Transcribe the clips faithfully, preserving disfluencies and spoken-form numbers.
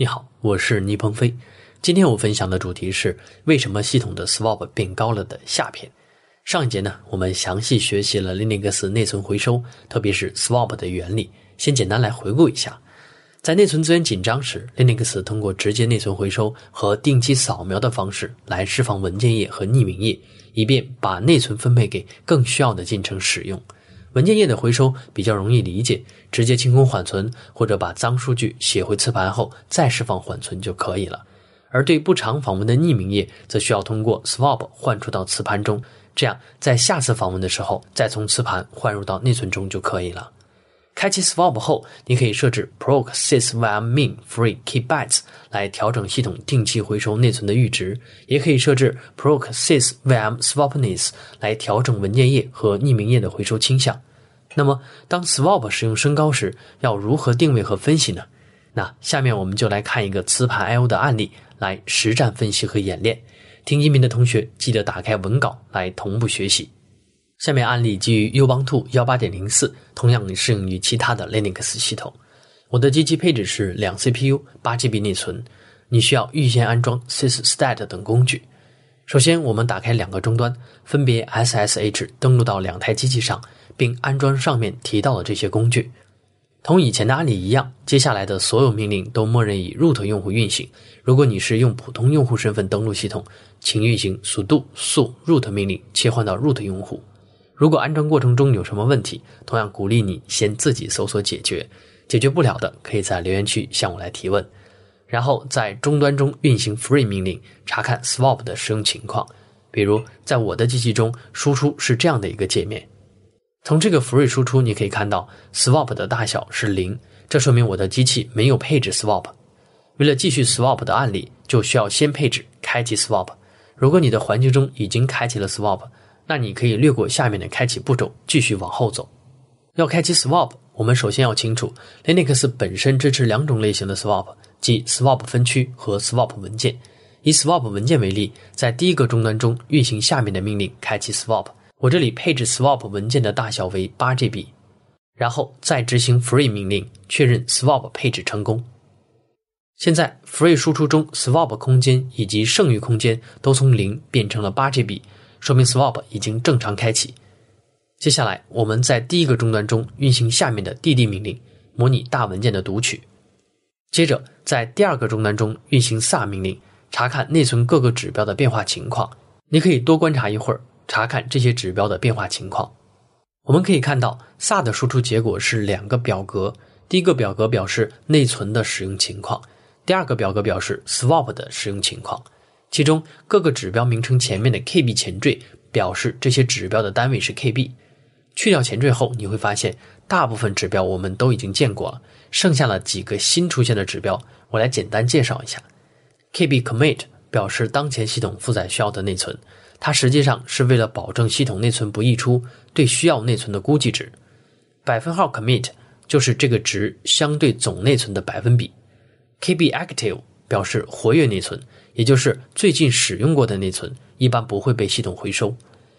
你好，我是倪鹏飞。今天我分享的主题是为什么系统的 swap 变高了的下篇。上一节呢，我们详细学习了 Linux 内存回收，特别是 swap 的原理。先简单来回顾一下。在内存资源紧张时， Linux 通过直接内存回收和定期扫描的方式来释放文件页和匿名页，以便把内存分配给更需要的进程使用。文件页的回收比较容易理解，直接清空缓存或者把脏数据写回磁盘后再释放缓存就可以了。而对不常访问的匿名页则需要通过 swap 换出到磁盘中，这样在下次访问的时候再从磁盘换入到内存中就可以了。开启 swap 后，你可以设置 proc sysvm free keep bytes 来调整系统定期回收内存的阈值，也可以设置 proc sysvm swapness 来调整文件页和匿名页的回收倾向。那么当 swap 使用升高时，要如何定位和分析呢？那下面我们就来看一个磁盘 I O 的案例来实战分析和演练。听音频的同学记得打开文稿来同步学习。下面案例基于 Ubuntu 十八点零四， 同样适用于其他的 Linux 系统。我的机器配置是两 C P U 八 G B 内存，你需要预先安装 sysstat 等工具。首先我们打开两个终端，分别 S S H 登录到两台机器上，并安装上面提到的这些工具。同以前的案例一样，接下来的所有命令都默认以 root 用户运行。如果你是用普通用户身份登录系统，请运行 sudo su root 命令切换到 root 用户。如果安装过程中有什么问题，同样鼓励你先自己搜索解决，解决不了的可以在留言区向我来提问。然后在终端中运行 free 命令，查看 swap 的使用情况。比如在我的机器中，输出是这样的一个界面。从这个 free 输出你可以看到 swap 的大小是零，这说明我的机器没有配置 swap。 为了继续 swap 的案例，就需要先配置开启 swap。 如果你的环境中已经开启了 swap， 那你可以略过下面的开启步骤，继续往后走。要开启 swap， 我们首先要清楚 Linux 本身支持两种类型的 swap， 即 swap 分区和 swap 文件。以 swap 文件为例，在第一个终端中运行下面的命令开启 swap。我这里配置 swap 文件的大小为 八 G B， 然后再执行 free 命令，确认 swap 配置成功。现在 free 输出中 swap 空间以及剩余空间都从零变成了 八 G B， 说明 swap 已经正常开启。接下来我们在第一个终端中运行下面的 dd 命令，模拟大文件的读取。接着在第二个终端中运行 sa 命令，查看内存各个指标的变化情况。你可以多观察一会儿，查看这些指标的变化情况。我们可以看到 sa 的输出结果是两个表格，第一个表格表示内存的使用情况，第二个表格表示 swap 的使用情况。其中各个指标名称前面的 K B 前缀表示这些指标的单位是 K B。 去掉前缀后，你会发现大部分指标我们都已经见过了，剩下了几个新出现的指标，我来简单介绍一下。 K B commit 表示当前系统负载需要的内存，它实际上是为了保证系统内存不溢出对需要内存的估计值。百分号 commit 就是这个值相对总内存的百分比。 K B active 表示活跃内存，也就是最近使用过的内存，一般不会被系统回收。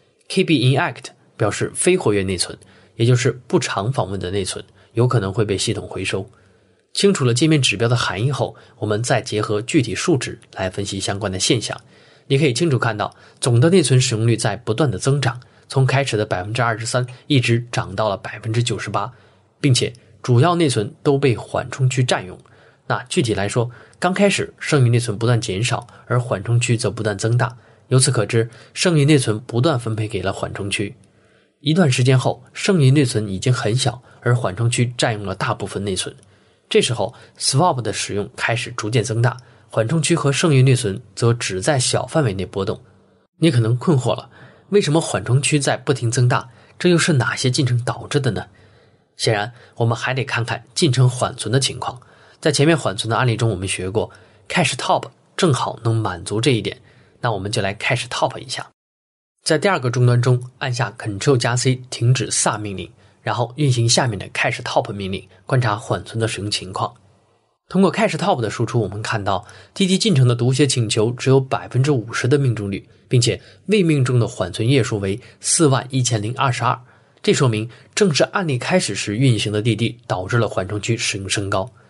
K B inact 表示非活跃内存，也就是不常访问的内存，有可能会被系统回收。清楚了界面指标的含义后，我们再结合具体数值来分析相关的现象。你可以清楚看到总的内存使用率在不断的增长，从开始的 百分之二十三 一直涨到了 百分之九十八， 并且主要内存都被缓冲区占用。那具体来说，刚开始剩余内存不断减少，而缓冲区则不断增大，由此可知剩余内存不断分配给了缓冲区。一段时间后，剩余内存已经很小，而缓冲区占用了大部分内存。这时候 swap 的使用开始逐渐增大，缓冲区和剩余内存则只在小范围内波动。你可能困惑了，为什么缓冲区在不停增大？这又是哪些进程导致的呢？显然我们还得看看进程缓存的情况。在前面缓存的案例中我们学过 cache top 正好能满足这一点，那我们就来 cache top 一下。在第二个终端中按下 Ctrl 加 C 停止 sa 命令，然后运行下面的 cache top 命令，观察缓存的使用情况。通过 cache top 的输出，我们看到 D D 进程的读写请求只有 百分之五十 的命中率，并且未命中的缓存页数为 四万一千零二十二。这说明正是案例开始时运行的 D D 导致了缓冲区使用升高。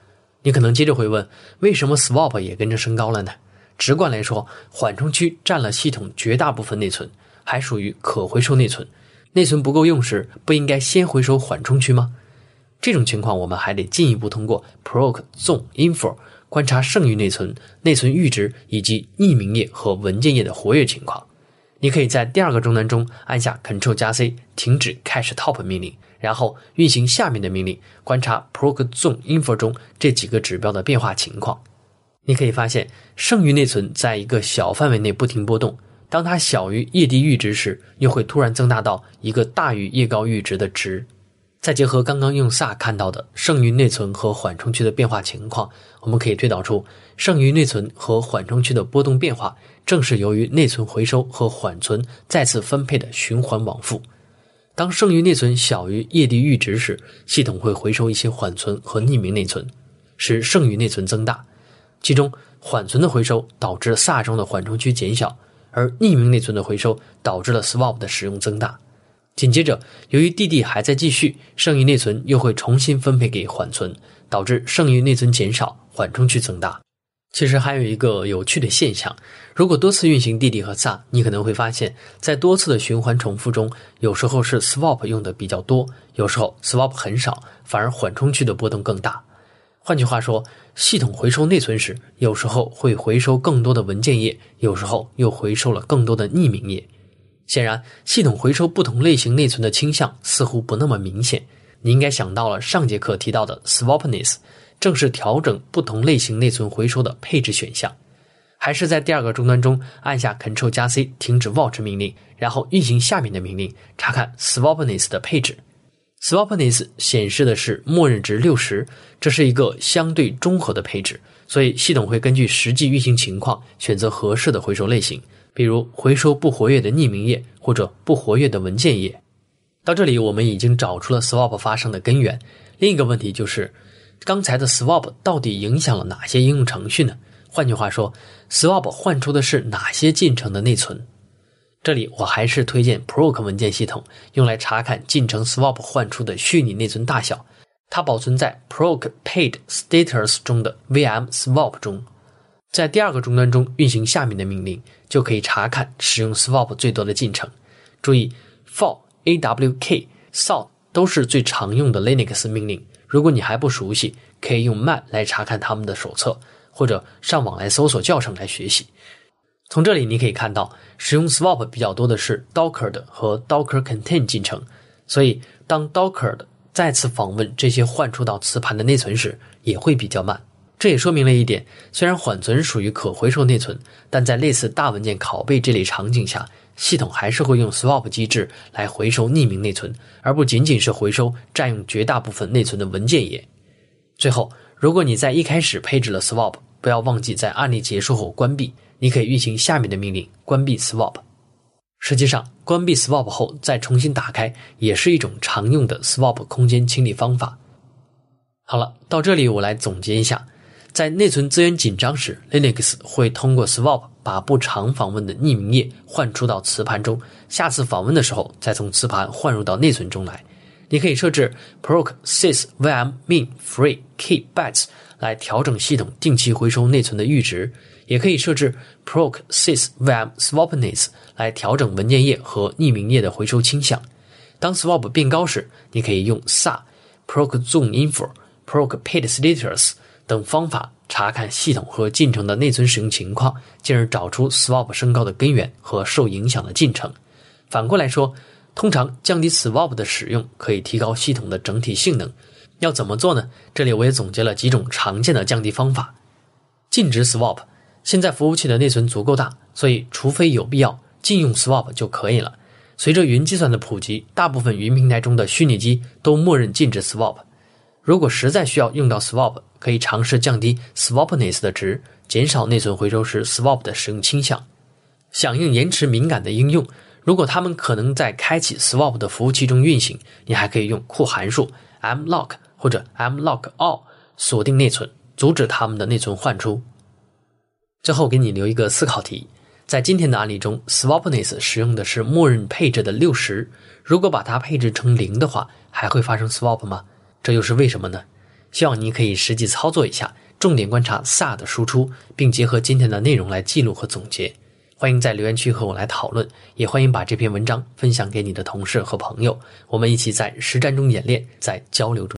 你可能接着会问，为什么 swap 也跟着升高了呢？直观来说，缓冲区占了系统绝大部分内存，还属于可回收内存。内存不够用时，不应该先回收缓冲区吗？这种情况我们还得进一步通过 proc zone info 观察剩余内存、内存阈值以及匿名页和文件页的活跃情况。你可以在第二个终端中按下 Ctrl 加 C 停止 cache top 命令，然后运行下面的命令，观察 proc zone info 中这几个指标的变化情况。你可以发现剩余内存在一个小范围内不停波动，当它小于页低阈值时，又会突然增大到一个大于页高阈值的值。再结合刚刚用 S A 看到的剩余内存和缓冲区的变化情况，我们可以推导出剩余内存和缓冲区的波动变化正是由于内存回收和缓存再次分配的循环往复。当剩余内存小于页低阈值时，系统会回收一些缓存和匿名内存，使剩余内存增大。其中缓存的回收导致 S A 中的缓冲区减小，而匿名内存的回收导致了 swap 的使用增大。紧接着，由于 D D 还在继续，剩余内存又会重新分配给缓存，导致剩余内存减少，缓冲区增大。其实还有一个有趣的现象，如果多次运行 D D 和 S A， 你可能会发现，在多次的循环重复中，有时候是 swap 用的比较多，有时候 swap 很少，反而缓冲区的波动更大。换句话说，系统回收内存时，有时候会回收更多的文件页，有时候又回收了更多的匿名页。显然，系统回收不同类型内存的倾向似乎不那么明显。你应该想到了上节课提到的 swapness， 正是调整不同类型内存回收的配置选项。还是在第二个终端中按下 Ctrl 加 C 停止 watch 命令，然后运行下面的命令，查看 swapness 的配置。swapness 显示的是默认值六十，这是一个相对中和的配置，所以系统会根据实际运行情况选择合适的回收类型，比如回收不活跃的匿名页或者不活跃的文件页。到这里我们已经找出了 swap 发生的根源。另一个问题就是，刚才的 swap 到底影响了哪些应用程序呢？换句话说， swap 换出的是哪些进程的内存？这里我还是推荐 proc 文件系统，用来查看进程 swap 换出的虚拟内存大小。它保存在 proc paid status 中的 V M swap 中。在第二个终端中运行下面的命令，就可以查看使用 swap 最多的进程。注意 for、awk、salt 都是最常用的 Linux 命令。如果你还不熟悉，可以用 man 来查看他们的手册，或者上网来搜索教程来学习。从这里你可以看到，使用 swap 比较多的是 Docker 和 Docker contain 进程，所以当 Docker 再次访问这些换出到磁盘的内存时，也会比较慢。这也说明了一点，虽然缓存属于可回收内存，但在类似大文件拷贝这类场景下，系统还是会用 swap 机制来回收匿名内存，而不仅仅是回收占用绝大部分内存的文件页。最后，如果你在一开始配置了 swap， 不要忘记在案例结束后关闭，你可以运行下面的命令，关闭 swap。 实际上，关闭 swap 后再重新打开也是一种常用的 swap 空间清理方法。好了，到这里我来总结一下。在内存资源紧张时， Linux 会通过 swap 把不常访问的匿名页换出到磁盘中，下次访问的时候再从磁盘换入到内存中来。你可以设置 proc sys vm min free keep bytes 来调整系统定期回收内存的阈值，也可以设置 proc sys vm swapness 来调整文件页和匿名页的回收倾向。当 swap 变高时，你可以用 S A、proc zone info、proc paid status 等方法查看系统和进程的内存使用情况，进而找出 swap 升高的根源和受影响的进程。反过来说，通常降低 swap 的使用可以提高系统的整体性能。要怎么做呢？这里我也总结了几种常见的降低方法。禁止 swap， 现在服务器的内存足够大，所以除非有必要，禁用 swap 就可以了。随着云计算的普及，大部分云平台中的虚拟机都默认禁止 swap。如果实在需要用到 swap， 可以尝试降低 swapness 的值，减少内存回收时 swap 的使用倾向。响应延迟敏感的应用，如果它们可能在开启 swap 的服务器中运行，你还可以用库函数 mlock 或者 mlockall 锁定内存，阻止它们的内存换出。最后给你留一个思考题，在今天的案例中 swapness 使用的是默认配置的六十，如果把它配置成零的话，还会发生 swap 吗？这又是为什么呢？ 希望你可以实际操作一下，重点观察 S A R 的输出，并结合今天的内容来记录和总结。欢迎在留言区和我来讨论，也欢迎把这篇文章分享给你的同事和朋友，我们一起在实战中演练，在交流中